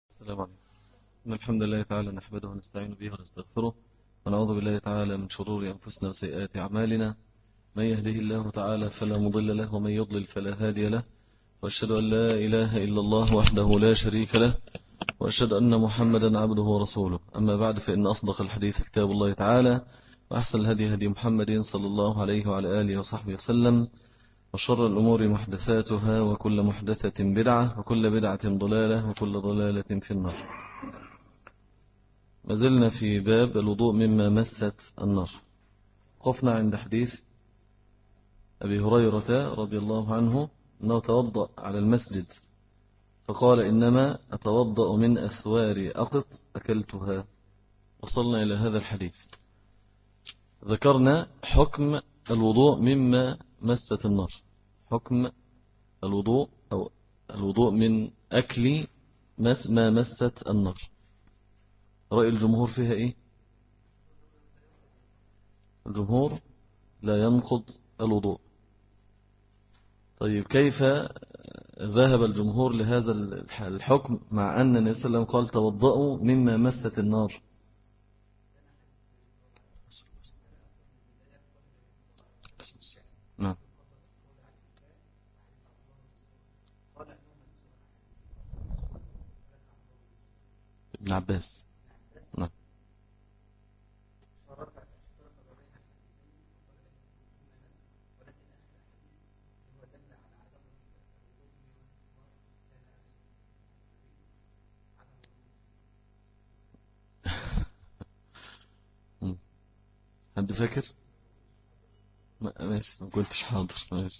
السلام عليكم. إن الحمد لله تعالى نحمده ونستعين به ونستغفره ونعوذ بالله تعالى من شرور أنفسنا وسيئات أعمالنا. من يهده الله تعالى فلا مضل له ومن يضلل فلا هادي له، وأشهد أن لا إله إلا الله وحده لا شريك له، وأشهد أن محمدا عبده ورسوله. أما بعد، فإن أصدق الحديث كتاب الله تعالى، وأحسن الهدي هدي محمد صلى الله عليه وعلى آله وصحبه وسلم، وشر الأمور محدثاتها، وكل محدثة بدعة، وكل بدعة ضلالة، وكل ضلالة في النار. ما زلنا في باب الوضوء مما مست النار. قفنا عند حديث أبي هريرة رضي الله عنه أنه توضأ على المسجد فقال: إنما أتوضأ من أثوار أقط أكلتها. وصلنا إلى هذا الحديث، ذكرنا حكم الوضوء مما مست النار. حكم الوضوء أو الوضوء من أكل ما مست النار. رأي الجمهور فيها إيه؟ الجمهور لا ينقض الوضوء. طيب، كيف ذهب الجمهور لهذا الحكم مع أن النبي صلى الله عليه وسلم قال: توضأوا مما مست النار؟ نعم. ابن عباس. نعم. مم. حد فاكر؟ ماشي، ما كنتش حاضر. ماشي.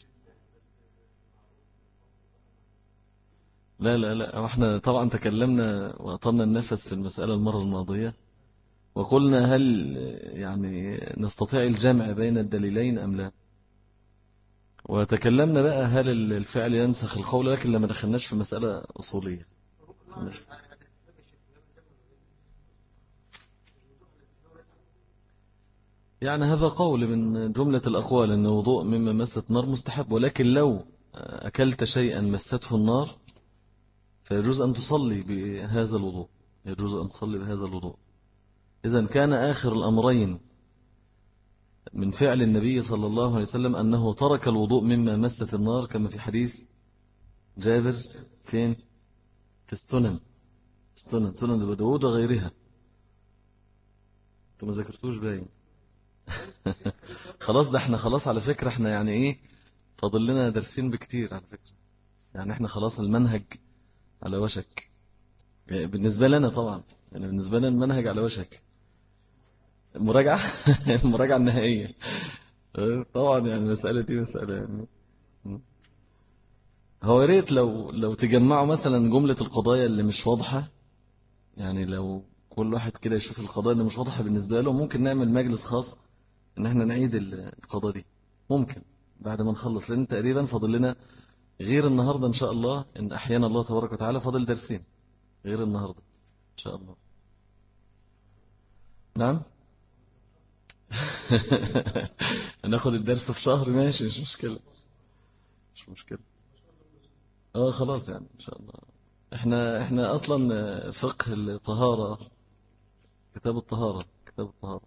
لا لا لا، احنا طبعا تكلمنا وأطلنا النفس في المسألة المرة الماضية، وقلنا: هل يعني نستطيع الجمع بين الدليلين أم لا؟ وتكلمنا بقى: هل الفعل ينسخ القول؟ لكن لما دخلناش في مسألة أصولية. ماشي. يعني هذا قول من جملة الأقوال أن وضوء مما مست نار مستحب، ولكن لو أكلت شيئا مسته النار فيجوز أن تصلي بهذا الوضوء. يجوز أن تصلي بهذا الوضوء. إذن كان آخر الأمرين من فعل النبي صلى الله عليه وسلم أنه ترك الوضوء مما مست النار، كما في حديث جابر فين؟ في السنن. سنن أبي داود وغيرها. أنتم ما ذكرتوش باين. خلاص، ده احنا خلاص على فكرة، احنا يعني ايه، فاضل لنا درسين بكتير على فكرة. يعني احنا خلاص المنهج على وشك، يعني بالنسبة لنا طبعا، يعني بالنسبة لنا المنهج على وشك. المراجعة المراجعة النهائية. طبعا يعني المسألة دي مسألة يعني. هو يا ريت لو تجمعوا مثلا جملة القضايا اللي مش واضحة. يعني لو كل واحد كده يشوف القضايا اللي مش واضحة بالنسبة له، ممكن نعمل مجلس خاص ان احنا نعيد القضايا دي. ممكن بعد ما نخلص، لان تقريبا فاضل لنا غير النهاردة إن شاء الله، إن أحيانا الله تبارك وتعالى، فاضل درسين غير النهاردة إن شاء الله. نعم. هناخد الدرس في شهر، ماشي، مش مشكلة. مش مشكلة. خلاص يعني إن شاء الله. احنا أصلا فقه الطهارة، كتاب الطهارة.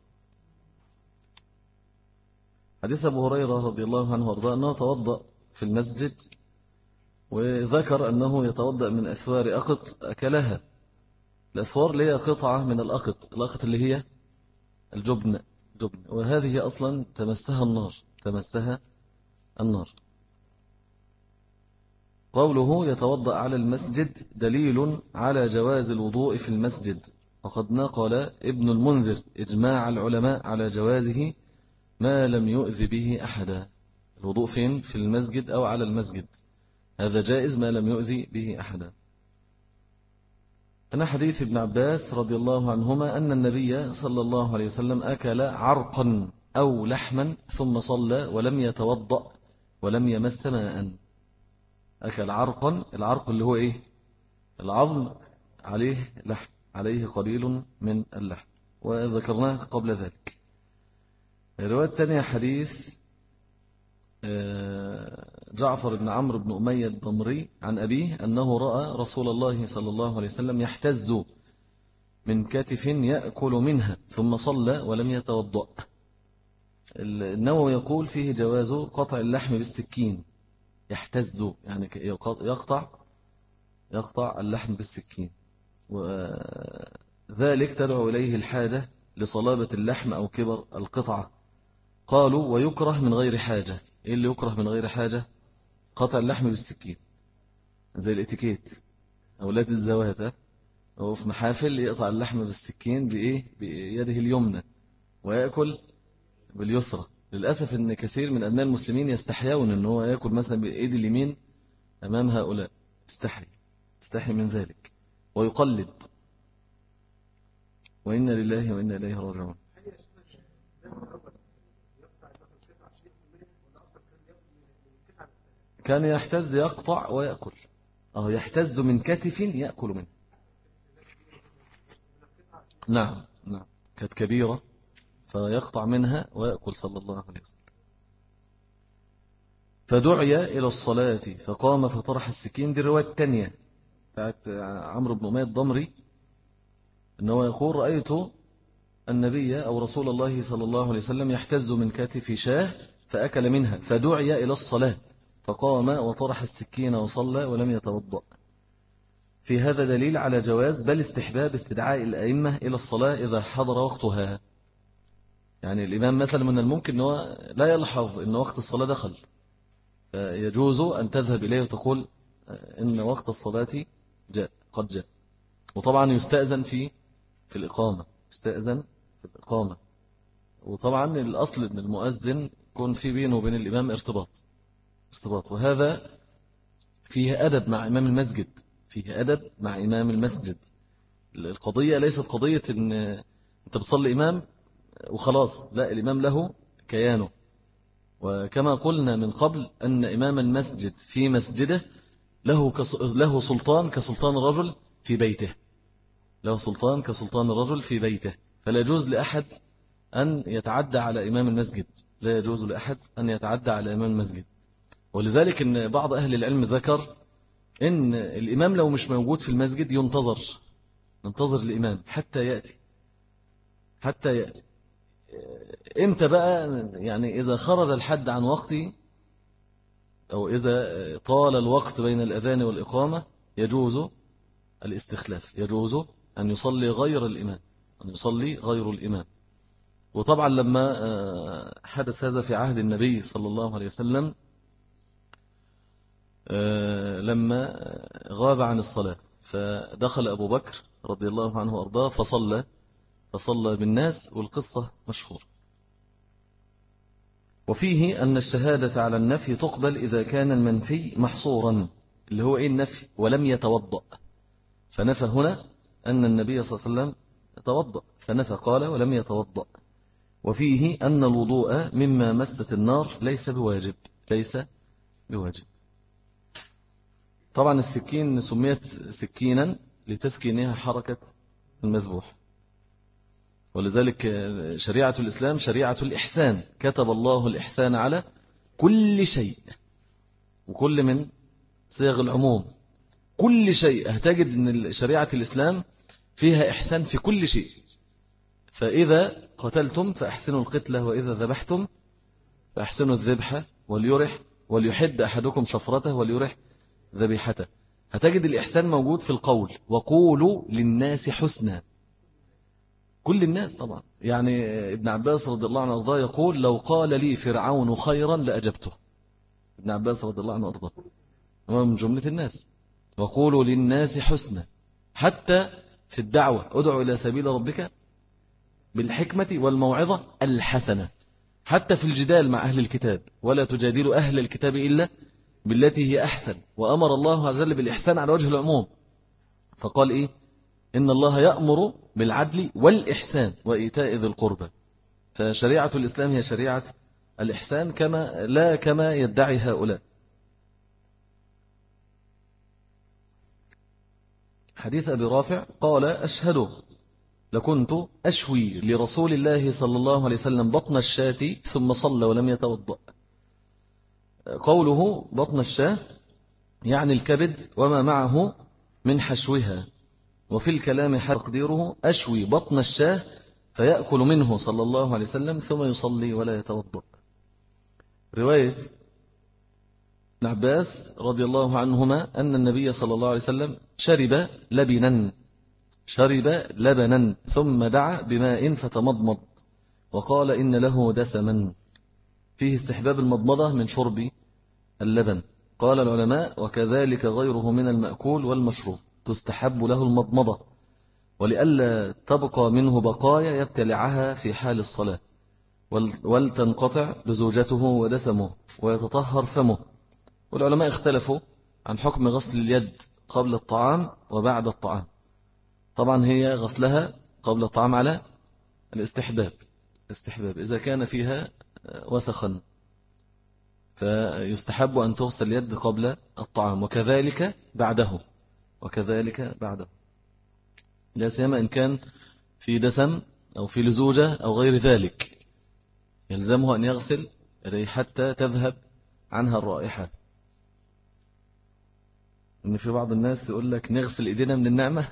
حديث أبو هريرة رضي الله عنه وارضاه أنه توضأ في المسجد، وذكر أنه يتوضأ من أسوار أقط أكلها. الأسوار اللي هي قطعة من الأقط اللي هي الجبن. وهذه أصلا تمستها النار. قوله يتوضأ على المسجد دليل على جواز الوضوء في المسجد، وقد نقل ابن المنذر إجماع العلماء على جوازه ما لم يؤذ به أحدا. الوضوء فين؟ في المسجد أو على المسجد، هذا جائز ما لم يؤذي به أحدا. أنا حديث ابن عباس رضي الله عنهما أن النبي صلى الله عليه وسلم أكل عرقا أو لحما ثم صلى ولم يتوضأ ولم يمس ماء. أكل عرقا، العرق اللي هو إيه؟ العظم، عليه لحم، عليه قليل من اللحم، وذكرناه قبل ذلك. الرواية الثانية حديث جعفر بن عمرو بن أمية الضمري عن أبيه أنه رأى رسول الله صلى الله عليه وسلم يحتز من كتف يأكل منها ثم صلى ولم يتوضأ. النووي يقول فيه جواز قطع اللحم بالسكين. يحتز يعني يقطع اللحم بالسكين، وذلك تدعو إليه الحاجة لصلابة اللحم أو كبر القطعة. قالوا ويكره من غير حاجة. إيه اللي يكره من غير حاجة؟ قطع اللحم بالسكين، زي الاتيكيت، أولاد الزوات هو في محافل يقطع اللحم بالسكين بإيه؟ بيده اليمنى ويأكل باليسرى. للأسف أن كثير من أبناء المسلمين يستحيون أنه هو يأكل مثلا بإيد اليمين أمام هؤلاء. استحي من ذلك ويقلد، وإنا لله وإنا إليه راجعون. كان يحتز يقطع ويأكل، يحتز من كتف يأكل منه. نعم كانت كبيرة فيقطع منها ويأكل صلى الله عليه وسلم. فدعي إلى الصلاة فقام فطرح السكين. دي الرواية الثانية بتاعت عمرو بن أمية الضمري، أنه يقول رأيت النبي أو رسول الله صلى الله عليه وسلم يحتز من كتف شاه فأكل منها، فدعي إلى الصلاة فقام وطرح السكين وصلى ولم يتوضأ. في هذا دليل على جواز بل استحباب استدعاء الأئمة إلى الصلاة إذا حضر وقتها. يعني الإمام مثلا من الممكن أنه لا يلحظ أن وقت الصلاة دخل، فيجوز أن تذهب إليه وتقول إن وقت الصلاة قد جاء. وطبعا يستأذن في الإقامة، وطبعا الأصل أن المؤذن يكون في بينه وبين الإمام ارتباط، وهذا فيه أدب مع إمام المسجد. القضية ليست قضية أن أنت بتصلي إمام وخلاص، لا، الإمام له كيانه. وكما قلنا من قبل أن إمام المسجد في مسجده له سلطان كسلطان الرجل في بيته، فلا يجوز لأحد أن يتعدى على إمام المسجد. ولذلك أن بعض أهل العلم ذكر أن الإمام لو مش موجود في المسجد ننتظر الإمام حتى يأتي. إمتى بقى؟ يعني إذا خرج الحد عن وقته، أو إذا طال الوقت بين الأذان والإقامة، يجوز الاستخلاف، يجوز أن يصلي غير الإمام. وطبعا لما حدث هذا في عهد النبي صلى الله عليه وسلم، لما غاب عن الصلاة فدخل أبو بكر رضي الله عنه وأرضاه فصلى بالناس، والقصة مشهورة. وفيه أن الشهادة على النفي تقبل إذا كان المنفي محصورا، اللي هو النفي ولم يتوضأ. فنفى هنا أن النبي صلى الله عليه وسلم توضأ، فنفى قال ولم يتوضأ. وفيه أن الوضوء مما مست النار ليس بواجب. طبعا السكين سميت سكينا لتسكينها حركة المذبوح، ولذلك شريعة الإسلام شريعة الإحسان. كتب الله الإحسان على كل شيء، وكل من صيغ العموم. كل شيء هتجد أن شريعة الإسلام فيها إحسان في كل شيء. فإذا قتلتم فأحسنوا القتلة، وإذا ذبحتم فأحسنوا الذبح، وليحد أحدكم شفرته وليرح ذبيحته. هتجد الإحسان موجود في القول، وقولوا للناس حسنا. كل الناس طبعا. يعني ابن عباس رضي الله عنه وارضاه يقول لو قال لي فرعون خيرا لأجبته. ابن عباس رضي الله عنه وارضاه هو من جملة الناس. وقولوا للناس حسنا، حتى في الدعوة ادعو إلى سبيل ربك بالحكمة والموعظة الحسنة. حتى في الجدال مع أهل الكتاب ولا تجادلوا أهل الكتاب إلا بالتي هي أحسن. وأمر الله عز وجل بالإحسان على وجه العموم، فقال إيه؟ إن الله يأمر بالعدل والإحسان وإيتاء ذي القربى. فشريعة الإسلام هي شريعة الإحسان كما يدعي هؤلاء. حديث أبي رافع قال أشهد لكنت أشوي لرسول الله صلى الله عليه وسلم بطن الشاة ثم صلى ولم يتوضأ. قوله بطن الشاه يعني الكبد وما معه من حشوها، وفي الكلام تقديره أشوي بطن الشاه فيأكل منه صلى الله عليه وسلم ثم يصلي ولا يتوضأ. رواية ابن عباس رضي الله عنهما أن النبي صلى الله عليه وسلم شرب لبنا ثم دعا بماء فتمضمض وقال إن له دسما، فيه استحباب المضمضة من شرب اللبن. قال العلماء وكذلك غيره من المأكول والمشروب تستحب له المضمضة، ولئلا تبقى منه بقايا يبتلعها في حال الصلاة، ولتنقطع لزوجته ودسمه ويتطهر فمه. والعلماء اختلفوا عن حكم غسل اليد قبل الطعام وبعد الطعام. طبعا هي غسلها قبل الطعام على الاستحباب، إذا كان فيها وسخا فيستحب أن تغسل اليد قبل الطعام، وكذلك بعده لا سيما إن كان في دسم أو في لزوجة أو غير ذلك، يلزمه أن يغسل يديه حتى تذهب عنها الرائحة. إن في بعض الناس يقول لك نغسل إيدينا من النعمة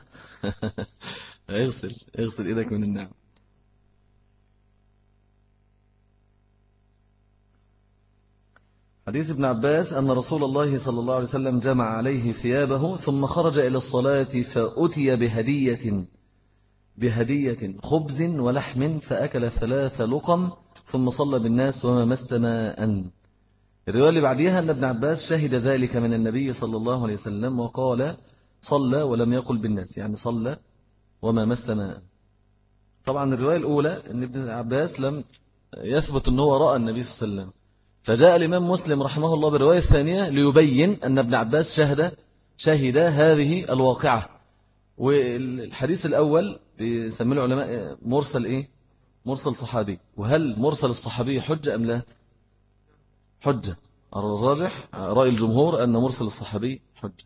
اغسل إيدك من النعمة. حديث ابن عباس أن رسول الله صلى الله عليه وسلم جمع عليه ثيابه ثم خرج إلى الصلاة فأتي بهدية خبز ولحم فأكل 3 لقم ثم صلى بالناس وما مس ماء. الرواية اللي بعديها أن ابن عباس شهد ذلك من النبي صلى الله عليه وسلم وقال صلى ولم يقل بالناس، يعني صلى وما مس ماء. طبعا الرواية الأولى أن ابن عباس لم يثبت أنه رأى النبي صلى الله عليه وسلم، فجاء الإمام مسلم رحمه الله بالرواية الثانية ليبين أن ابن عباس شهد هذه الواقعة. والحديث الأول بيسميه العلماء مرسل صحابي. وهل مرسل الصحابي حجة أم لا؟ حجة. الراجح رأي الجمهور أن مرسل الصحابي حجة.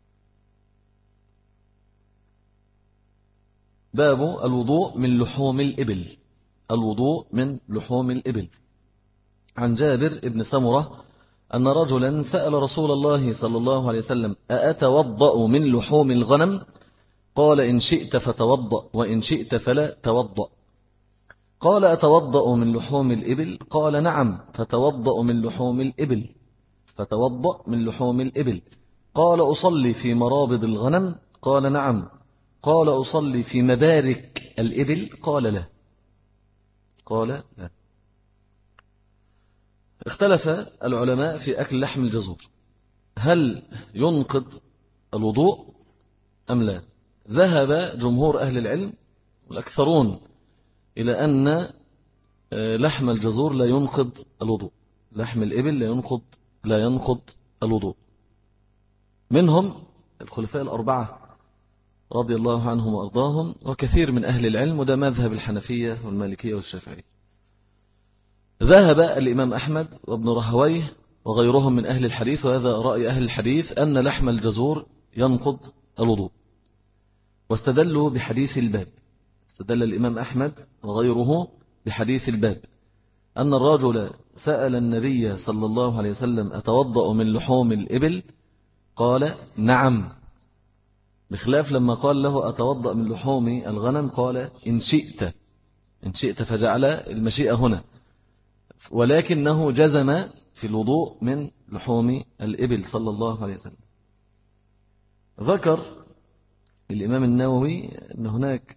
باب الوضوء من لحوم الإبل. عن جابر بن سمرة أن رجلا سأل رسول الله صلى الله عليه وسلم أأتوضأ من لحوم الغنم؟ قال إن شئت فتوضأ وإن شئت فلا توضأ. قال أتوضأ من لحوم الإبل؟ قال نعم فتوضأ من لحوم الإبل. قال أصلي في مرابض الغنم؟ قال نعم. قال أصلي في مبارك الإبل؟ قال لا. اختلف العلماء في أكل لحم الجزور، هل ينقض الوضوء أم لا؟ ذهب جمهور أهل العلم والأكثرون إلى أن لحم الجزور لا ينقض الوضوء، لحم الإبل لا ينقض الوضوء. منهم الخلفاء الأربعة رضي الله عنهم وأرضاهم وكثير من أهل العلم، وده مذهب الحنفية والمالكية والشافعية. ذهب الإمام أحمد وابن رهويه وغيرهم من أهل الحديث، وهذا رأي أهل الحديث، أن لحم الجزور ينقض الوضوء، واستدلوا بحديث الباب. استدل الإمام أحمد وغيره بحديث الباب أن الرجل سأل النبي صلى الله عليه وسلم أتوضأ من لحوم الإبل؟ قال نعم، بخلاف لما قال له أتوضأ من لحوم الغنم قال إن شئت، فجعل المشيئة هنا، ولكنه جزم في الوضوء من لحوم الإبل صلى الله عليه وسلم. ذكر الإمام النووي أن هناك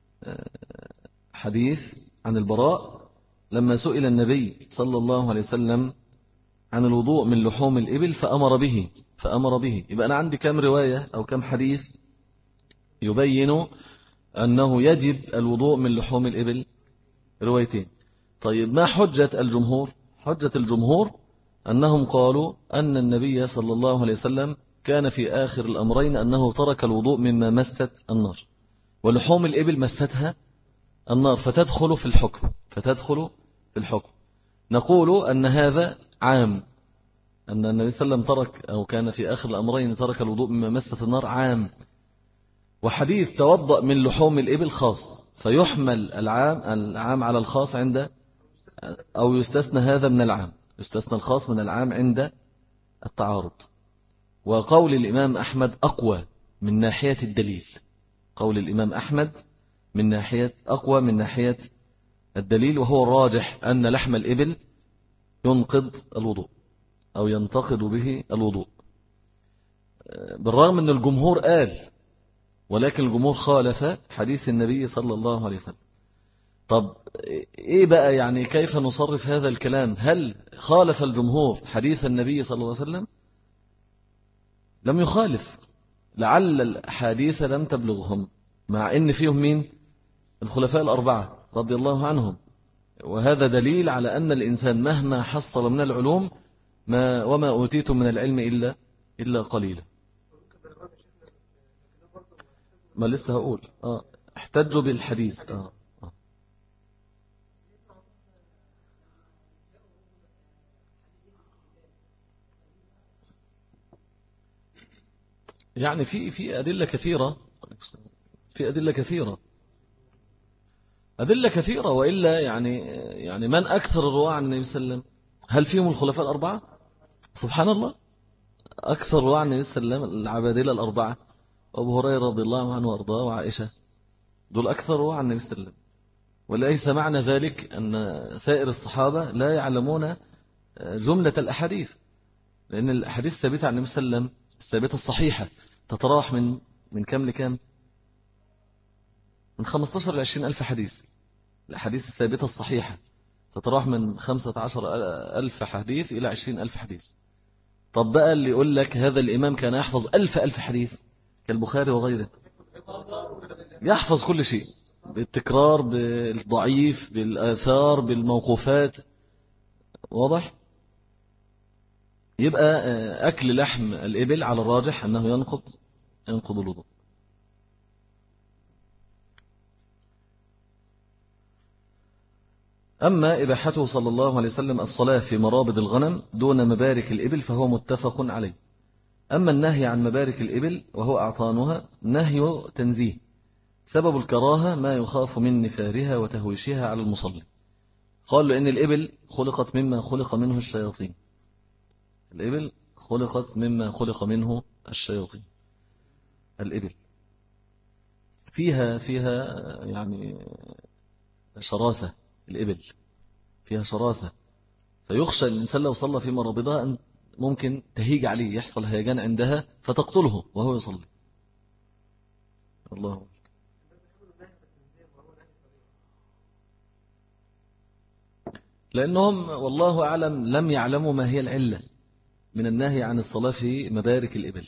حديث عن البراء لما سئل النبي صلى الله عليه وسلم عن الوضوء من لحوم الإبل فأمر به. يبقى أنا عندي كم رواية أو كم حديث يبين أنه يجب الوضوء من لحوم الإبل؟ روايتين. طيب ما حجة الجمهور؟ حجة الجمهور أنهم قالوا أن النبي صلى الله عليه وسلم كان في آخر الأمرين أنه ترك الوضوء مما مست النار، ولحوم الإبل مستها النار فتدخل في الحكم. نقول أن هذا عام، أن النبي صلى الله عليه وسلم ترك أو كان في آخر الأمرين ترك الوضوء مما مست النار عام، وحديث توضأ من لحوم الإبل خاص، فيحمل العام على الخاص عند، أو يستثنى هذا من العام، يستثنى الخاص من العام عند التعارض. وقول الإمام أحمد أقوى من ناحية الدليل. قول الإمام أحمد من ناحية أقوى من ناحية الدليل، وهو الراجح أن لحم الإبل ينقض الوضوء أو ينتقض به الوضوء، بالرغم أن الجمهور قال، ولكن الجمهور خالف حديث النبي صلى الله عليه وسلم. طب إيه بقى يعني كيف نصرف هذا الكلام؟ هل خالف الجمهور حديث النبي صلى الله عليه وسلم؟ لم يخالف، لعل الحديث لم تبلغهم، مع إن فيهم مين؟ الخلفاء الأربعة رضي الله عنهم. وهذا دليل على أن الإنسان مهما حصل من العلوم وما أوتيتم من العلم إلا قليلا. ما لسه هقول احتجوا بالحديث. يعني في أدلة كثيرة، في أدلة كثيرة، أدلة كثيرة. وإلا يعني من أكثر الرواة عن النبي صلى الله عليه وسلم؟ هل فيهم الخلفاء الأربعة؟ سبحان الله، أكثر رواة عن النبي صلى الله عليه وسلم العبادلة الأربعة، أبو هريرة رضي الله عنه وأرضاه وعائشة، دول أكثر رواة عن النبي صلى الله عليه وسلم. وليس معنى ذلك أن سائر الصحابة لا يعلمون جملة الأحاديث، لأن الأحاديث الثابتة عن النبي صلى الله عليه وسلم الثابتة الصحيحة تتراوح من كم لكم؟ من 15 ل 20 ألف حديث. الأحاديث الثابتة الصحيحة تتراوح من 15 ألف حديث إلى 20 ألف حديث. طب بقى اللي يقول لك هذا الإمام كان يحفظ ألف حديث كالبخاري وغيره، يحفظ كل شيء بالتكرار، بالضعيف، بالآثار، بالموقوفات، واضح؟ يبقى أكل لحم الإبل على الراجح أنه ينقض الوضوء. أما إباحته صلى الله عليه وسلم الصلاة في مرابض الغنم دون مبارك الإبل فهو متفق عليه. أما النهي عن مبارك الإبل وهو أعطانها نهي تنزيه، سبب الكراهة ما يخاف من نفارها وتهويشها على المصلي. قال لأن الإبل خلقت مما خلق منه الشياطين، الإبل خلقت مما خلق منه الشياطين. الإبل فيها يعني شراسة، الإبل فيها شراسة، فيخشى الإنسان لو صلى في مرابضها أن ممكن تهيج عليه، يحصل هيجان عندها فتقتله وهو يصلي. الله. لأنهم والله أعلم لم يعلموا ما هي العلة من النهي عن الصلاة في مبارك الإبل.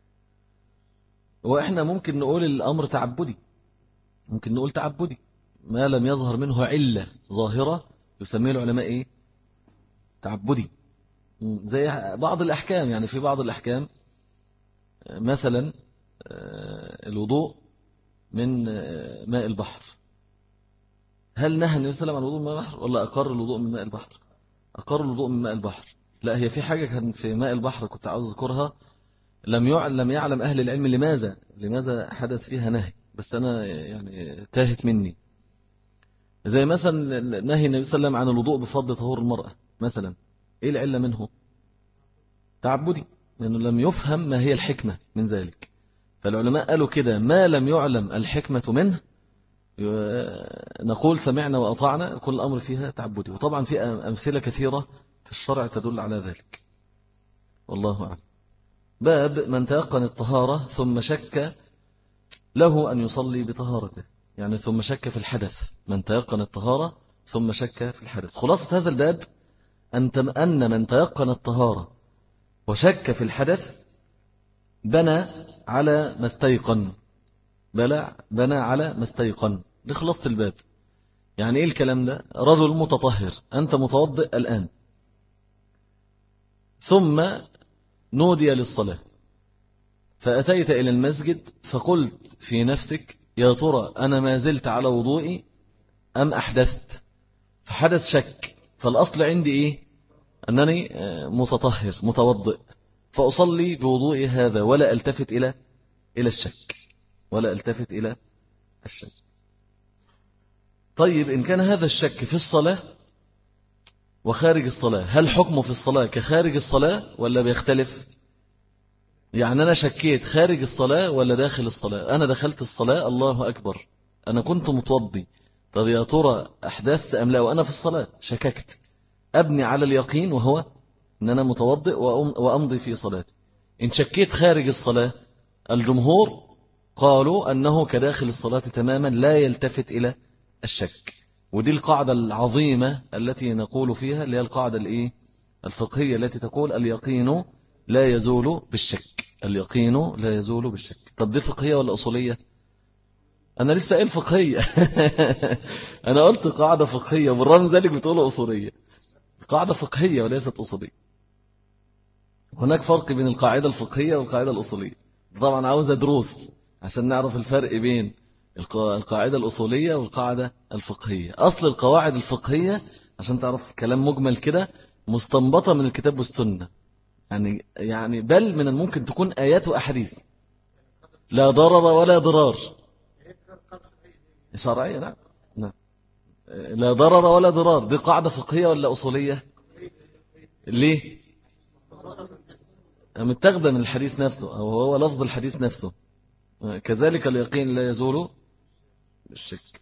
وإحنا ممكن نقول الأمر تعبدي، ممكن نقول تعبدي ما لم يظهر منه علة ظاهرة يسميه العلماء إيه؟ تعبدي. زي بعض الأحكام، يعني في بعض الأحكام مثلا الوضوء من ماء البحر، هل نهى النبي صلى الله عليه وسلم عن الوضوء من ماء البحر ولا أقر الوضوء من ماء البحر؟ أقر الوضوء من ماء البحر. لا، هي في حاجة كان في ماء البحر كنت عاوز أذكرها، لم يعلم أهل العلم لماذا حدث فيها نهي، بس أنا يعني تاهت مني. زي مثلا نهي النبي صلى الله عليه وسلم عن الوضوء بفضل طهور المرأة مثلا، إيه العلة منه؟ تعبدي، لأنه لم يفهم ما هي الحكمة من ذلك. فالعلماء قالوا كده ما لم يعلم الحكمة منه نقول سمعنا وأطعنا، كل الأمر فيها تعبدي. وطبعا في أمثلة كثيرة في الشرع تدل على ذلك، والله أعلم. باب من تيقن الطهارة ثم شك له أن يصلي بطهارته، يعني ثم شك في الحدث، من تيقن الطهارة ثم شك في الحدث. خلاصة هذا الباب أن من تيقن الطهارة وشك في الحدث بنى على ما استيقن، بنى على ما استيقن. دي خلاصة الباب. يعني إيه الكلام ده؟ رجل متطهر، أنت متوضئ الآن، ثم نودي للصلاة، فأتيت إلى المسجد فقلت في نفسك يا ترى أنا ما زلت على وضوئي أم أحدثت؟ فحدث شك، فالأصل عندي إيه؟ أنني متطهر متوضئ، فأصلي بوضوئي هذا ولا ألتفت إلى الشك، ولا ألتفت إلى الشك. طيب إن كان هذا الشك في الصلاة وخارج الصلاة، هل حكمه في الصلاة كخارج الصلاة ولا بيختلف؟ يعني أنا شكيت خارج الصلاة ولا داخل الصلاة. أنا دخلت الصلاة الله أكبر، أنا كنت متوضي، طب يا ترى أحدثت أم لا وأنا في الصلاة؟ شككت، أبني على اليقين وهو أن أنا متوضئ وأمضي في صلاتي. إن شكيت خارج الصلاة، الجمهور قالوا أنه كداخل الصلاة تماما لا يلتفت إلى الشك. ودي القاعدة العظيمة التي نقول فيها، اللي هي القاعدة الفقهية التي تقول اليقين لا يزول بالشك. اليقين لا يزول بالشك. طب دي فقهية ولا أصولية؟ أنا لسه قايل فقهية. أنا قلت قاعدة فقهية بالرغم ذلك بتقول أصولية. قاعدة فقهية وليست أصولية. هناك فرق بين القاعدة الفقهية والقاعدة الأصولية. طبعا عاوزة دروس عشان نعرف الفرق بين القاعدة الأصولية والقاعدة الفقهية. أصل القواعد الفقهية عشان تعرف كلام مجمل كده مستنبطة من الكتاب والسنة، يعني بل من الممكن تكون آيات وأحاديث. لا ضرر ولا ضرار شرعية. نعم نعم. لا ضرر ولا ضرار دي قاعدة فقهية ولا أصولية؟ ليه؟ متاخدة من الحديث نفسه أو هو لفظ الحديث نفسه. كذلك اليقين لا يزول بالشك.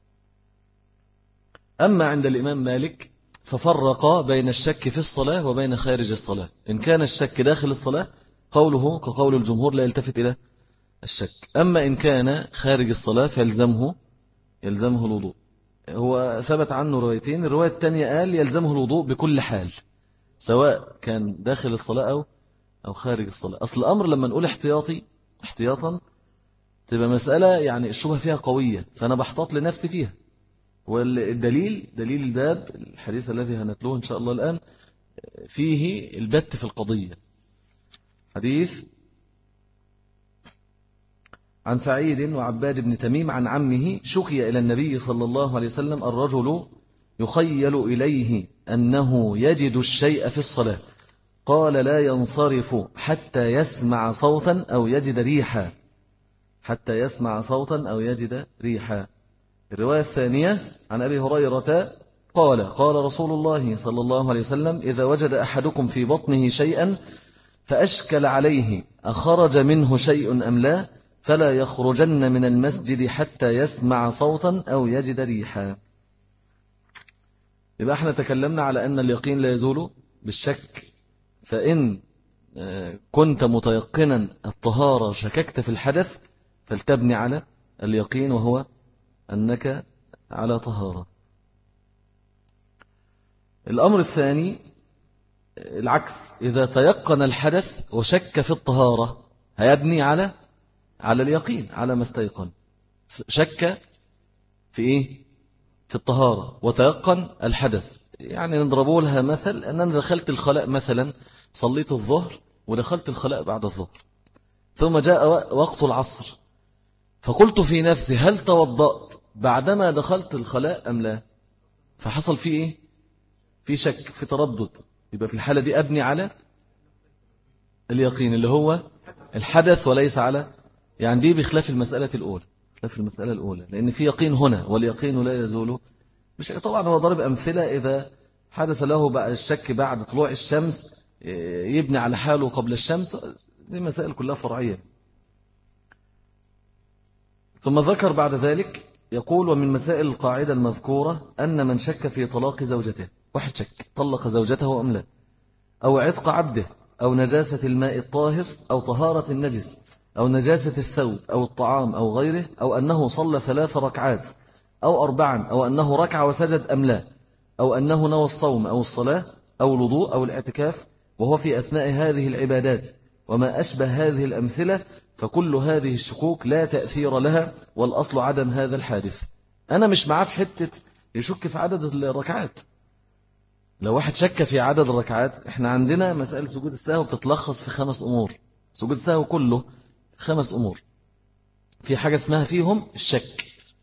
أما عند الإمام مالك ففرق بين الشك في الصلاة وبين خارج الصلاة. إن كان الشك داخل الصلاة قوله كقول الجمهور لا يلتفت إلى الشك. أما إن كان خارج الصلاة فيلزمه الوضوء. هو ثبت عنه روايتين، الرواية الثانية قال يلزمه الوضوء بكل حال سواء كان داخل الصلاة أو خارج الصلاة. أصل الأمر لما نقول احتياطا تبقى مسألة يعني الشبهة فيها قوية، فأنا بحتاط لنفسي فيها. والدليل دليل الباب الحديث الذي هنتلوه إن شاء الله الآن فيه البت في القضية. حديث عن سعيد وعباد بن تميم عن عمه شكي إلى النبي صلى الله عليه وسلم الرجل يخيل إليه أنه يجد الشيء في الصلاة، قال لا ينصرف حتى يسمع صوتا أو يجد ريحا. حتى يسمع صوتا أو يجد ريحا. الرواية الثانية عن أبي هريرة قال رسول الله صلى الله عليه وسلم إذا وجد أحدكم في بطنه شيئا فأشكل عليه أخرج منه شيء أم لا فلا يخرجن من المسجد حتى يسمع صوتا أو يجد ريحا. يبقى احنا تكلمنا على أن اليقين لا يزول بالشك. فإن كنت متيقنا الطهارة شككت في الحدث فلتبني على اليقين وهو أنك على طهارة. الأمر الثاني العكس، إذا تيقن الحدث وشك في الطهارة هيبني على اليقين على ما استيقن. شك في إيه؟ في الطهارة وتيقن الحدث. يعني نضربوا لها مثل أن أنا دخلت الخلاء مثلا، صليت الظهر ودخلت الخلاء بعد الظهر، ثم جاء وقت العصر فقلت في نفسي هل توضأت بعدما دخلت الخلاء أم لا؟ فحصل فيه إيه؟ في شك، في تردد. يبقى في الحالة دي أبني على اليقين اللي هو الحدث وليس على، يعني دي بخلاف المسألة الأولى، خلاف المسألة الأولى لأن في يقين هنا واليقين لا يزول. مش طبعا هو ضرب أمثلة إذا حدث له بعد الشك بعد طلوع الشمس يبني على حاله قبل الشمس، زي مسائل كلها فرعية. ثم ذكر بعد ذلك يقول ومن مسائل القاعدة المذكورة أن من شك في طلاق زوجته، واحد شك طلق زوجته أم لا، أو عتق عبده، أو نجاسة الماء الطاهر، أو طهارة النجس، أو نجاسة الثوب أو الطعام أو غيره، أو أنه صلى 3 ركعات أو 4، أو أنه ركع وسجد أم لا، أو أنه نوى الصوم أو الصلاة أو الوضوء أو الاعتكاف وهو في أثناء هذه العبادات وما أشبه هذه الأمثلة، فكل هذه الشكوك لا تأثير لها والأصل عدم هذا الحادث. أنا مش معاه في حتة يشك في عدد الركعات. لو واحد شك في عدد الركعات، احنا عندنا مسألة سجود السهو بتتلخص في 5 أمور. سجود السهو كله 5 أمور. في حاجة اسمها فيهم الشك.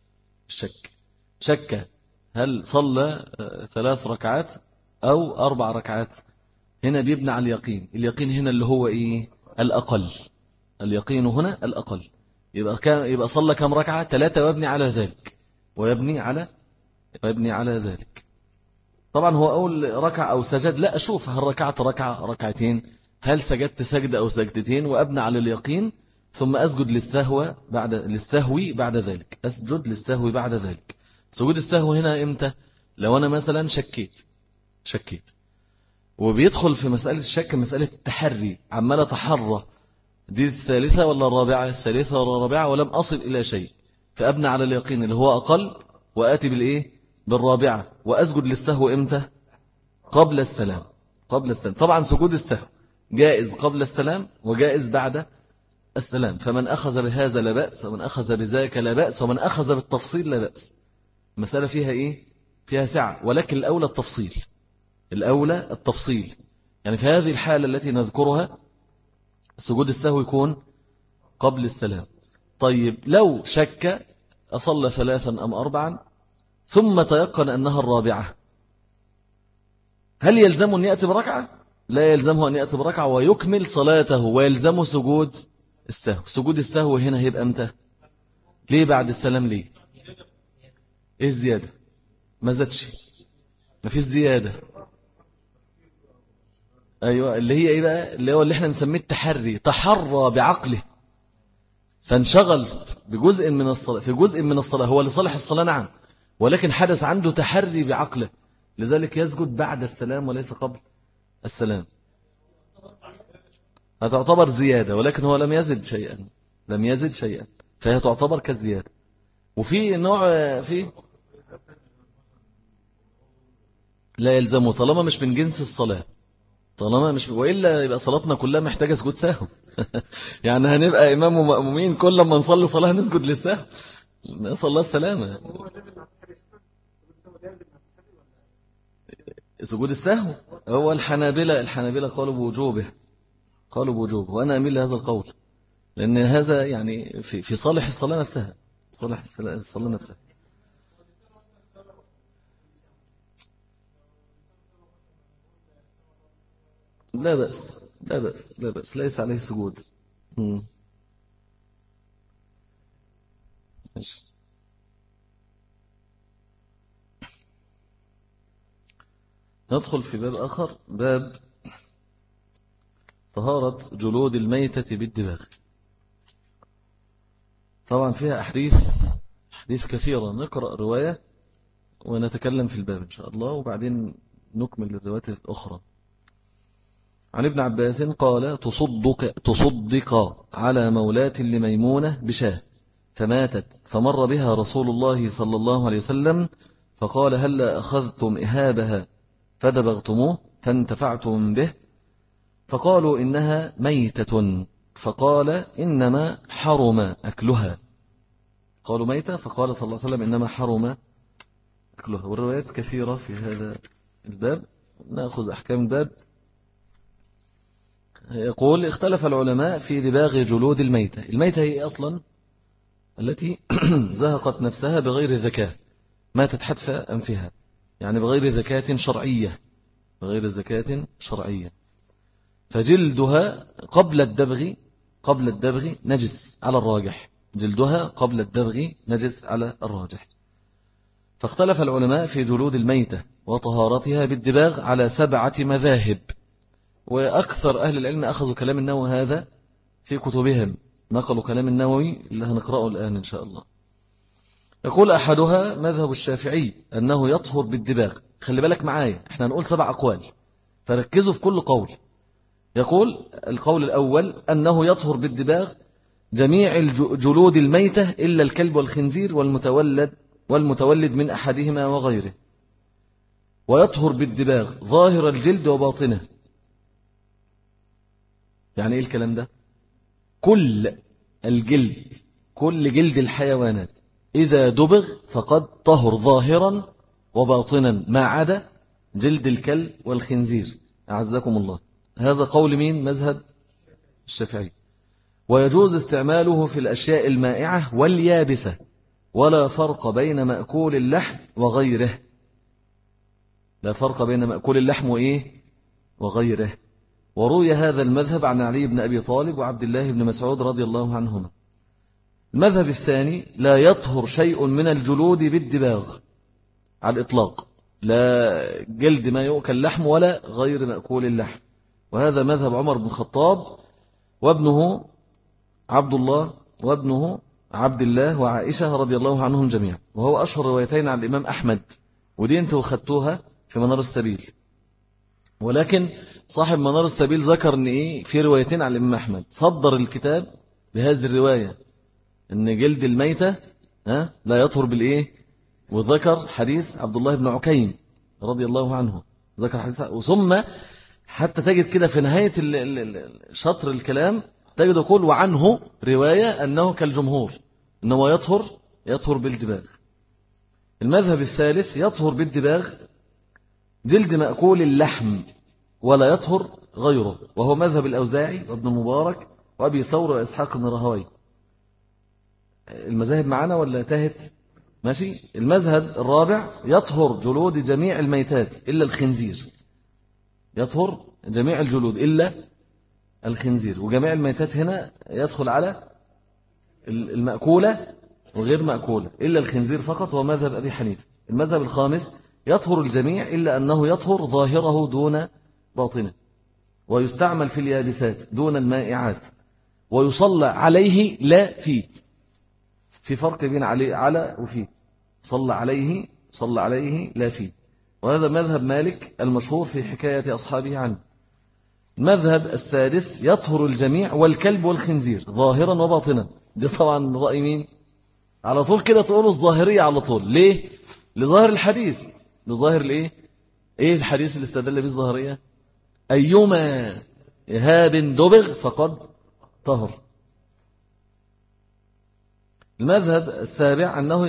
شك هل صلى 3 ركعات أو 4 ركعات. هنا بيبنى على اليقين. اليقين هنا اللي هو إيه؟ الأقل. اليقين هنا الأقل. يبقى صلى كم ركعة؟ 3 ويبني على ذلك. ويبني على ذلك. طبعا هو أول ركع أو سجد، لا أشوف هل ركعت ركعة ركعتين، هل سجدت سجدة أو سجدتين، وأبنى على اليقين، ثم أسجد للسهو بعد ذلك. أسجد للسهو بعد ذلك. سجود السهو هنا إمتى؟ لو أنا مثلا شكيت وبيدخل في مسألة الشك مسألة التحري، عمال أتحرى دي الثالثة ولا الرابعة، الثالثة ولا الرابعة، ولم أصل إلى شيء، فأبنى على اليقين اللي هو أقل وآتي بالإيه؟ بالرابعة. وأسجد للسهو إمتى؟ قبل السلام. طبعا سجود السهو جائز قبل السلام وجائز بعد السلام، فمن أخذ بهذا لا بأس، ومن أخذ بذاك لا بأس، ومن أخذ بالتفصيل لا بأس. المسألة فيها إيه؟ فيها سعة، ولكن الأولى التفصيل. يعني في هذه الحالة التي نذكرها سجود السهو يكون قبل السلام. طيب لو شك أصلى 3 أم 4 ثم تيقن أنها الرابعة، هل يلزم أن يأتي بركعة؟ لا يلزمه أن يأتي بركعة ويكمل صلاته، ويلزمه سجود السهو. سجود السهو هنا هيبقى أمتى؟ ليه بعد السلام؟ ليه؟ إيه الزيادة؟ ما زادش، ما فيش زيادة. أيوة، اللي هي إيه بقى؟ اللي احنا نسميه التحري، تحرى بعقله فانشغل بجزء من الصلاة، في جزء من الصلاة هو لصالح الصلاة نعم، ولكن حدث عنده تحري بعقله، لذلك يسجد بعد السلام وليس قبل السلام. هتعتبر زيادة، ولكن هو لم يزد شيئا، فهي تعتبر كالزيادة. وفي نوع فيه لا يلزمه طالما مش من جنس الصلاة، طالما مش، وإلا يبقى صلاتنا كلها محتاجة سجود سهو. يعني هنبقى إمام ومأمومين كل ما نصلي صلاة نسجد للسهو، نسأل الله السلامة. سجود السهو هو الحنابلة قالوا بوجوبه، وأنا أميل لهذا القول، لأن هذا يعني في صالح الصلاة نفسها، صالح الصلاة نفسها. لا بأس ليس عليه سجود. ماشي. ندخل في باب آخر، باب طهارة جلود الميتة بالدباغ. طبعا فيها أحاديث كثيرة، نقرأ رواية ونتكلم في الباب إن شاء الله، وبعدين نكمل الروايات الأخرى. عن ابن عباس قال: تصدق على مولاة لميمونة بشاه فماتت، فمر بها رسول الله صلى الله عليه وسلم فقال: هل أخذتم إهابها فدبغتموه فانتفعتم به؟ فقالوا: إنها ميتة. فقال: إنما حرم أكلها. قالوا ميتة، فقال صلى الله عليه وسلم: إنما حرم أكلها. والروايات كثيرة في هذا الباب، نأخذ أحكام الباب. يقول: اختلف العلماء في دباغ جلود الميتة. الميتة هي أصلا التي زهقت نفسها بغير ذكاء، ماتت حتف أنفها، يعني بغير زكاة شرعية، فجلدها قبل الدبغ نجس على الراجح، فاختلف العلماء في جلود الميتة وطهارتها بالدباغ على 7 مذاهب، وأكثر أهل العلم أخذوا كلام النووي هذا في كتبهم، نقلوا كلام النووي اللي هنقرأه الآن إن شاء الله. يقول: أحدها مذهب الشافعي أنه يطهر بالدباغ. خلي بالك معايا، احنا هنقول 7 أقوال فركزوا في كل قول. يقول القول الأول أنه يطهر بالدباغ جميع جلود الميتة إلا الكلب والخنزير والمتولد من أحدهما وغيره، ويطهر بالدباغ ظاهر الجلد وباطنه. يعني إيه الكلام ده؟ كل جلد الحيوانات إذا دبغ فقد طهر ظاهرا وباطنا، ما عدا جلد الكلب والخنزير أعزكم الله. هذا قول مين؟ مذهب الشافعي. ويجوز استعماله في الأشياء المائعة واليابسة، ولا فرق بين مأكول اللحم وغيره. وغيره. وروي هذا المذهب عن علي بن أبي طالب وعبد الله بن مسعود رضي الله عنهما. المذهب الثاني: لا يطهر شيء من الجلود بالدباغ على الإطلاق، لا جلد ما يؤكل لحم ولا غير مأكول اللحم. وهذا مذهب عمر بن الخطاب وابنه عبد الله وابنه عبد الله وعائشة رضي الله عنهم جميعا، وهو أشهر روايتين عن الإمام أحمد، ودي أنتوا خدتوها في منار السبيل. ولكن صاحب منار السبيل ذكر أن في روايتين عن الإمام أحمد، صدر الكتاب بهذه الرواية أن جلد الميتة لا يطهر وذكر حديث عبد الله بن عكيم رضي الله عنه، ذكر حديث. وثم حتى تجد كده في نهاية شطر الكلام تجد يقول وعنه رواية أنه كالجمهور أنه يطهر بالدباغ. المذهب الثالث يطهر بالدباغ جلد مأكول اللحم ولا يطهر غيره، وهو مذهب الأوزاعي وابن المبارك وأبي ثور وإسحاق بن راهويه. المذاهب معنا ولا تاهت؟ ماشي. المذهب الرابع يطهر جلود جميع الميتات إلا الخنزير، يطهر جميع الجلود إلا الخنزير. وجميع الميتات هنا يدخل على المأكولة وغير مأكولة إلا الخنزير فقط، هو مذهب أبي حنيفة. المذهب الخامس يطهر الجميع إلا أنه يطهر ظاهره دون باطنه، ويستعمل في اليابسات دون المائعات، ويصلى عليه لا فيه. في فرق بين على وفيه، صلى عليه لا فيه. وهذا مذهب مالك المشهور في حكاية أصحابه عنه. المذهب السادس يطهر الجميع والكلب والخنزير ظاهرا وباطنا. دي طبعا رأي مين؟ على طول كده تقولوا الظاهرية على طول. ليه؟ لظاهر الحديث. لظاهر ايه الحديث اللي استدل به الظاهرية؟ أيما إهاب دبغ فقد طهر. المذهب السابع أنه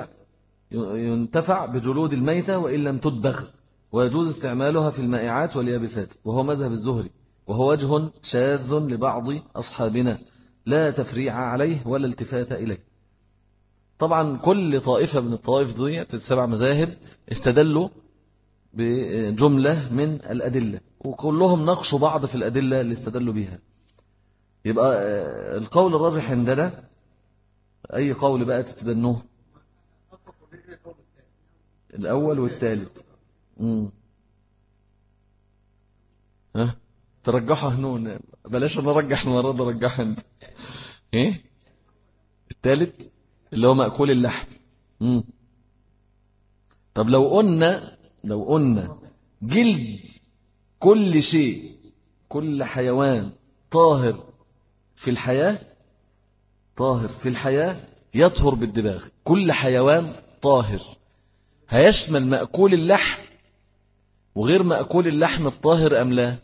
ينتفع بجلود الميتة وإن لم تدبغ، ويجوز استعمالها في المائعات واليابسات، وهو مذهب الزهري، وهو وجه شاذ لبعض أصحابنا لا تفريع عليه ولا التفات إليه. طبعا كل طائفة من الطوائف دي السبع مذاهب استدلوا بجملة من الأدلة، وكلهم نقشوا بعض في الأدلة اللي استدلوا بها. يبقى القول الراجح عندنا أي قول بقى تتبنوه؟ الأول والثالث. ترجحها هنون، بلاش نرجح المرة دي، رجحها انت. ايه الثالث اللي هو مأكول اللحم. طب لو قلنا جلد كل شيء، كل حيوان طاهر في الحياة يطهر بالدباغ، كل حيوان طاهر، هيشمل مأكول اللحم وغير مأكول اللحم الطاهر أم لا؟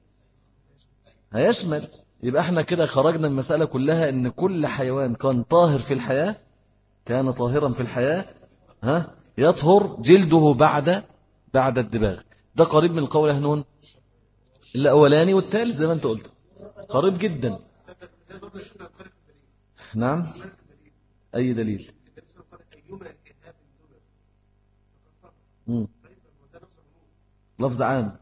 هيشمل. يبقى احنا كده خرجنا من المسألة كلها ان كل حيوان كان طاهر في الحياة، كان طاهرا في الحياة يطهر جلده بعد الدباغ. ده قريب من القول هنون الأولاني والثالث زي ما انت قلت، قريب جدا. نعم. أي دليل؟ لفظ عام.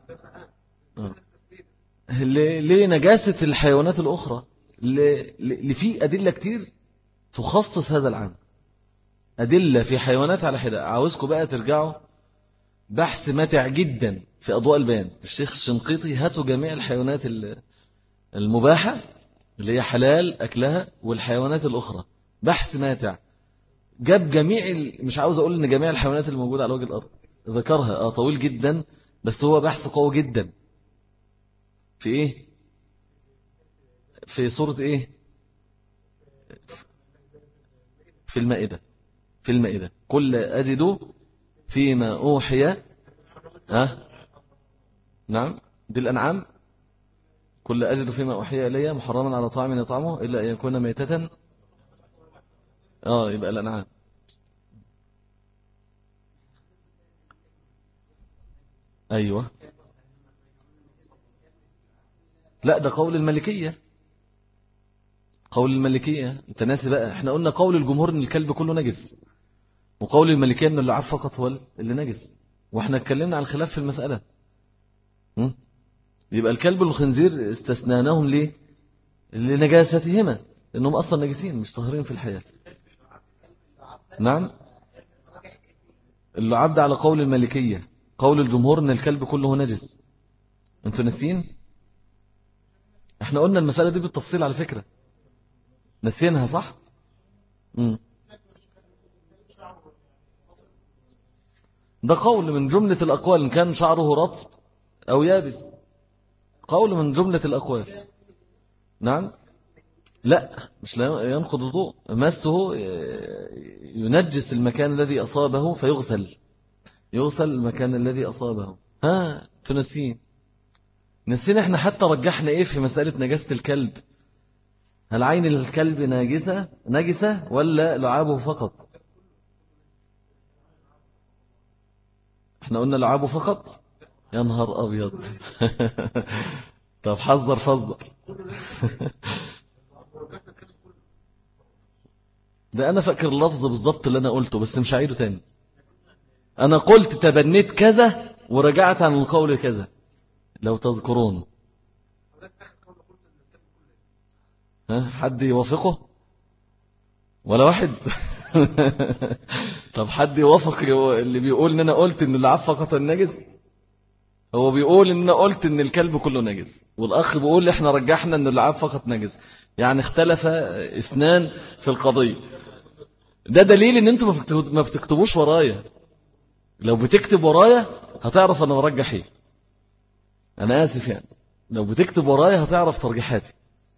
لنجاسة الحيوانات الأخرى، اللي فيه أدلة كتير تخصص هذا العام، أدلة في حيوانات على حدة. عاوزكم بقى ترجعوا بحث ماتع جدا في أضواء البيان الشيخ الشنقيطي، هاتوا جميع الحيوانات المباحة اللي هي حلال أكلها والحيوانات الأخرى، بحث ماتع جاب جميع مش عاوز أقول إن جميع الحيوانات الموجودة على وجه الأرض ذكرها، طويل جدا، بس هو بحث قوي جدا. في إيه؟ في سورة إيه؟ في المائدة كل أجد فيما أوحي. نعم دي الأنعام. كل أجد فيما أوحي إلي محرما على طعام يطعمه إلا أن يكون ميتة. يبقى الأنعام. أيوة. لا ده قول المالكية. انت ناسي بقى، احنا قلنا قول الجمهور ان الكلب كله نجس، وقول المالكية ان اللعاب فقط هو اللي نجس، واحنا اتكلمنا على الخلاف في المسألة. يبقى الكلب والخنزير استثناناهم ليه؟ لنجاستهما، لأنهم أصلا نجسين مش طاهرين في الحياة. نعم اللعاب ده على قول المالكية، قول الجمهور ان الكلب كله نجس. انتوا ناسين؟ احنا قلنا المسألة دي بالتفصيل على فكرة، نسينها صح؟ ده قول من جملة الأقوال إن كان شعره رطب أو يابس، قول من جملة الأقوال. نعم. لا مش لا ينقض الوضوء، مسه ينجس المكان الذي أصابه فيغسل، يغسل المكان الذي أصابه. تنسين؟ نسينا احنا حتى رجحنا ايه في مسألة نجاسة الكلب؟ هل عين الكلب نجسة ولا لعابه فقط؟ احنا قلنا لعابه فقط. يا نهار أبيض. طب حذر فذر. ده أنا فاكر اللفظ بالضبط اللي أنا قلته بس مش عيده تاني. أنا قلت تبنيت كذا ورجعت عن القول كذا لو تذكرون. حد يوافقه ولا واحد؟ طب حد يوافق اللي بيقول ان انا قلت ان اللعاب فقط النجس؟ هو بيقول ان انا قلت ان الكلب كله نجس، والاخ بيقول احنا رجحنا ان اللعاب فقط نجس، يعني اختلف اثنان في القضية. ده دليل ان انتم ما بتكتبوش ورايا. لو بتكتب ورايا هتعرف انا برجح ايه. انا اسف يعني، لو بتكتب ورايا هتعرف ترجيحاتي.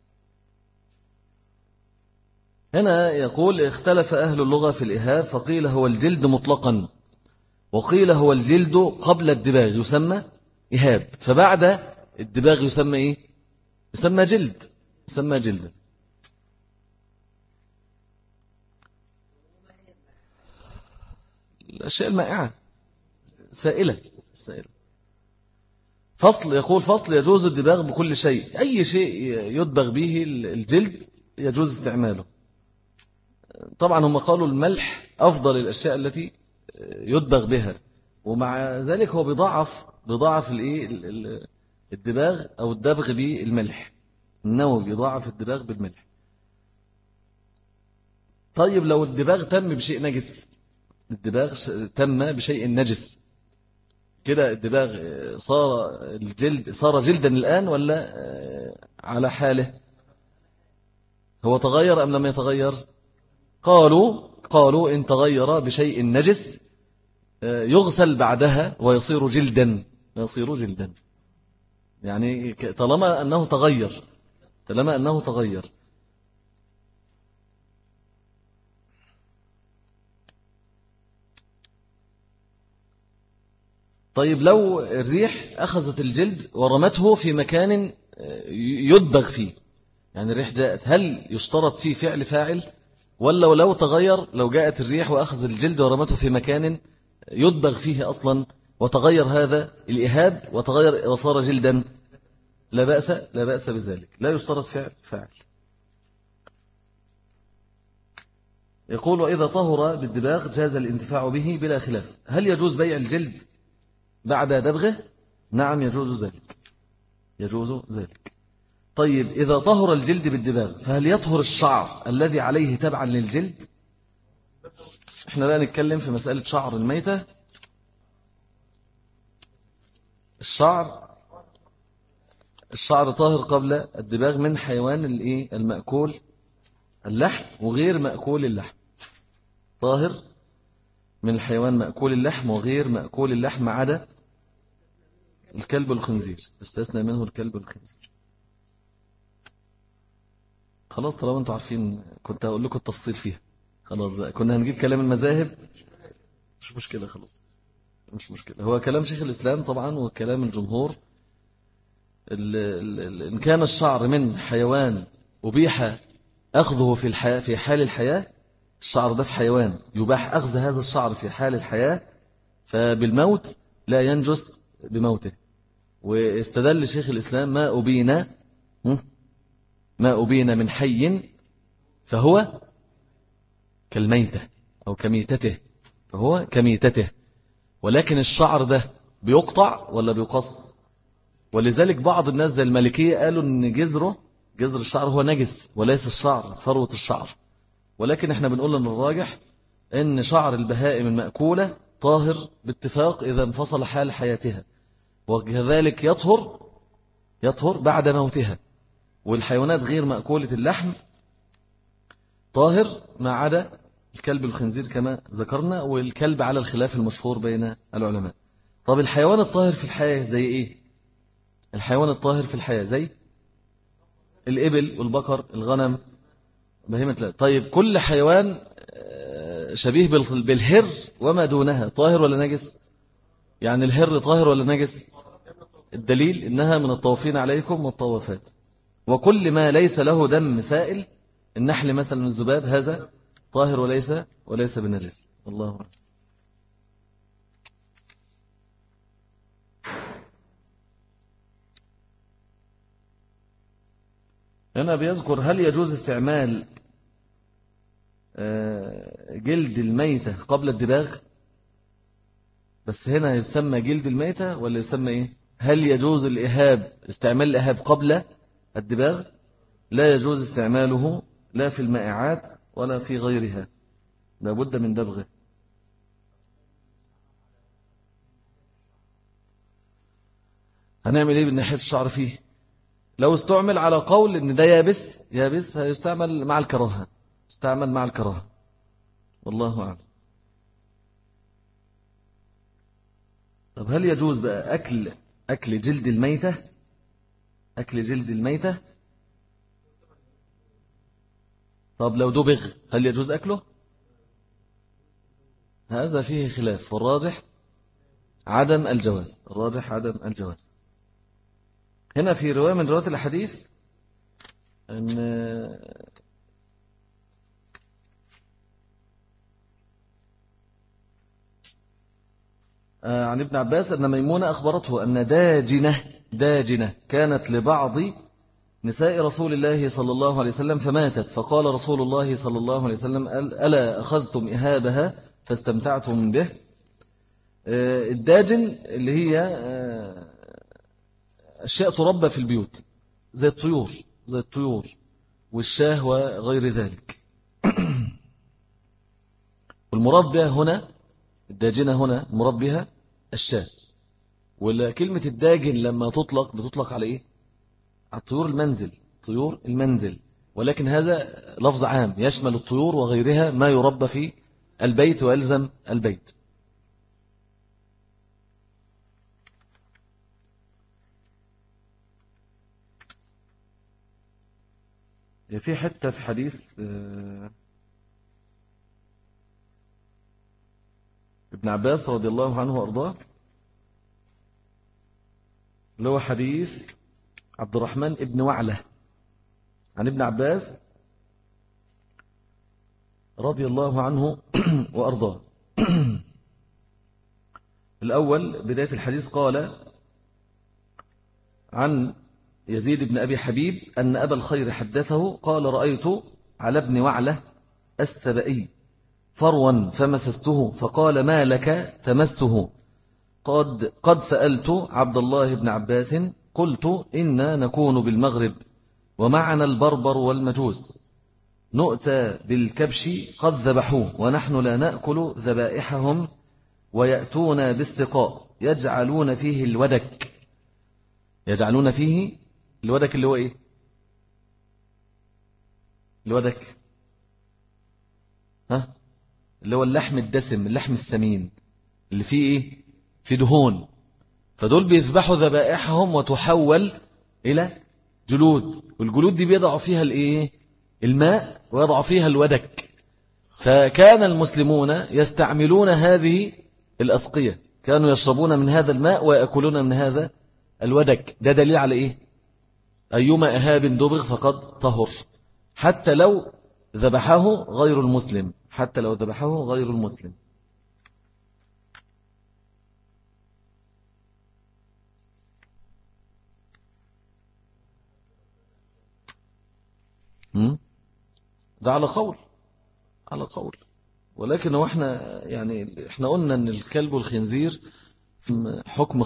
هنا يقول اختلف أهل اللغة في الإهاب، فقيل هو الجلد مطلقا، وقيل هو الجلد قبل الدباغ يسمى إهاب، فبعد الدباغ يسمى إيه؟ يسمى جلد، يسمى جلد. الأشياء المائعة سائلة. فصل، يقول فصل يجوز الدباغ بكل شيء، أي شيء يدبغ به الجلد يجوز استعماله. طبعا هم قالوا الملح أفضل الأشياء التي يدبغ بها، ومع ذلك هو بيضاعف الدباغ أو الدبغ بالملح. النووي بيضاعف الدباغ بالملح. طيب لو الدباغ تم بشيء نجس، الدباغ تم بشيء نجس كده، الدباغ صار جلدا الآن ولا على حاله؟ هو تغير أم لم يتغير؟ قالوا إن تغير بشيء نجس يغسل بعدها ويصير جلدا، يصير جلدا، يعني طالما أنه تغير. طيب لو الريح أخذت الجلد ورمته في مكان يدبغ فيه، يعني الريح جاءت، هل يشترط فيه فعل فاعل؟ ولا ولو تغير، لو جاءت الريح وأخذ الجلد ورمته في مكان يدبغ فيه أصلا وتغير هذا الإهاب وتغير وصار جلدا، لا بأس بذلك، لا يشترط فاعل. يقول وإذا طهر بالدباغ جاز الانتفاع به بلا خلاف. هل يجوز بيع الجلد بعد دبغه؟ نعم يجوز ذلك. طيب إذا طهر الجلد بالدباغ فهل يطهر الشعر الذي عليه تبعا للجلد؟ احنا بقى نتكلم في مسألة شعر الميتة. الشعر طاهر قبل الدباغ من حيوان المأكول اللحم وغير مأكول اللحم، طاهر من الحيوان مأكول اللحم وغير مأكول اللحم ما عدا الكلب والخنزير، استثنى منه الكلب والخنزير. خلاص طالما انتوا عارفين كنت هقول لكم التفصيل فيها، خلاص بقى كنا هنجيب كلام المذاهب، مش مشكلة، خلاص مش مشكلة. هو كلام شيخ الإسلام طبعا وكلام الجمهور. إن كان الشعر من حيوان أبيح أخذه في حال الحياة، الشعر ده في حيوان يباح أخذ هذا الشعر في حال الحياة، فبالموت لا ينجس بموته. واستدل شيخ الإسلام ما أبين من حي فهو كالميتة أو كميتته، فهو كميتته. ولكن الشعر ده بيقطع ولا بيقص؟ ولذلك بعض الناس زي المالكية قالوا أن جذر الشعر هو نجس وليس الشعر فروة الشعر. ولكن احنا بنقول أن الراجح أن شعر البهائم المأكولة طاهر باتفاق إذا انفصل حال حياتها، وكذلك يطهر بعد موتها. والحيوانات غير مأكولة اللحم طاهر ما عدا الكلب الخنزير كما ذكرنا، والكلب على الخلاف المشهور بين العلماء. طب الحيوان الطاهر في الحياة زي إيه؟ الحيوان الطاهر في الحياة زي الإبل والبقر الغنم بهيمة. لا طيب كل حيوان شبيه بالهر وما دونها طاهر ولا نجس؟ يعني الهر طاهر ولا نجس؟ الدليل إنها من الطوافين عليكم والطوافات. وكل ما ليس له دم سائل، النحل مثلا الذباب، هذا طاهر وليس بنجس. الله أعلم. هنا بيذكر هل يجوز استعمال جلد الميتة قبل الدباغ؟ بس هنا يسمى جلد الميتة ولا يسمى إيه؟ هل يجوز استعمال الإهاب قبل الدباغ؟ لا يجوز استعماله لا في المائعات ولا في غيرها، لابد من دبغه. هنعمل إيه بالناحية الشعر فيه؟ لو استعمل على قول إن ده يابس هيستعمل مع الكراهة، استعمل مع الكراهة، والله أعلم. طب هل يجوز بقى أكل جلد الميتة؟ أكل جلد الميتة. طب لو دبغ هل يجوز أكله؟ هذا فيه خلاف، والراجح عدم الجواز، الراجح عدم الجواز. هنا في رواية من روايات الحديث أن عن ابن عباس أن ميمونة أخبرته أن داجنة كانت لبعض نساء رسول الله صلى الله عليه وسلم فماتت، فقال رسول الله صلى الله عليه وسلم ألا أخذتم إهابها فاستمتعتم به. الداجن اللي هي أشياء تربى في البيوت زي الطيور والشاه وغير ذلك. والمراد بها هنا الداجنة، هنا المراد بها الشاه. وكلمة الداجن لما بتطلق على إيه؟ على طيور المنزل، ولكن هذا لفظ عام يشمل الطيور وغيرها ما يربى في البيت ويلزم البيت. في حتة في حديث ابن عباس رضي الله عنه وأرضاه، اللي هو حديث عبد الرحمن ابن وعلة عن ابن عباس رضي الله عنه وأرضاه. الأول بداية الحديث قال عن يزيد بن أبي حبيب أن أبا الخير حدثه قال رأيت على ابن وعلة السبئي فروا فمسسته فقال ما لك تمسه؟ قد سألت عبد الله بن عباس قلت إنا نكون بالمغرب ومعنا البربر والمجوس نؤتى بالكبش قد ذبحوه ونحن لا نأكل ذبائحهم ويأتون باستقاء يجعلون فيه الودك اللي هو إيه؟ الودك اللي هو اللحم الدسم، اللحم السمين اللي فيه إيه؟ في دهون. فدول بيذبحوا ذبائحهم وتحول إلى جلود، والجلود دي بيضعوا فيها الإيه؟ الماء ويضعوا فيها الودك. فكان المسلمون يستعملون هذه الأسقية، كانوا يشربون من هذا الماء ويأكلون من هذا الودك. ده دليل على إيه؟ أيما إهاب دبغ فقد طهر، حتى لو ذبحه غير المسلم، ده على قول. ولكن احنا قلنا ان الكلب والخنزير فيهم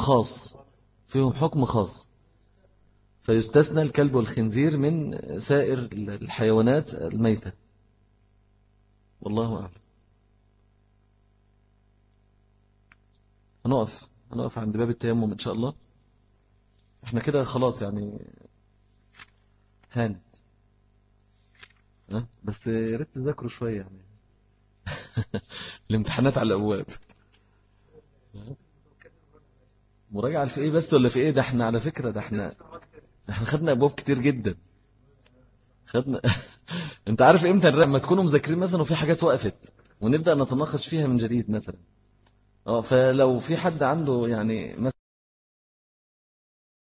حكم خاص، فيستثنى الكلب والخنزير من سائر الحيوانات الميتة، والله أعلم. هنقف عند باب التيمم إن شاء الله. احنا كده خلاص يعني هانت. ها؟ بس يا ريت تذاكروا شوية يعني. الامتحانات على الأبواب. مراجعة في ايه بس ولا في ايه؟ ده احنا على فكرة احنا خدنا أبواب كتير جدا. خدنا انت عارف امتى لما تكونوا مذاكرين مثلا وفي حاجات وقفت ونبدأ نتناقش فيها من جديد مثلا. اه فلو في حد عنده يعني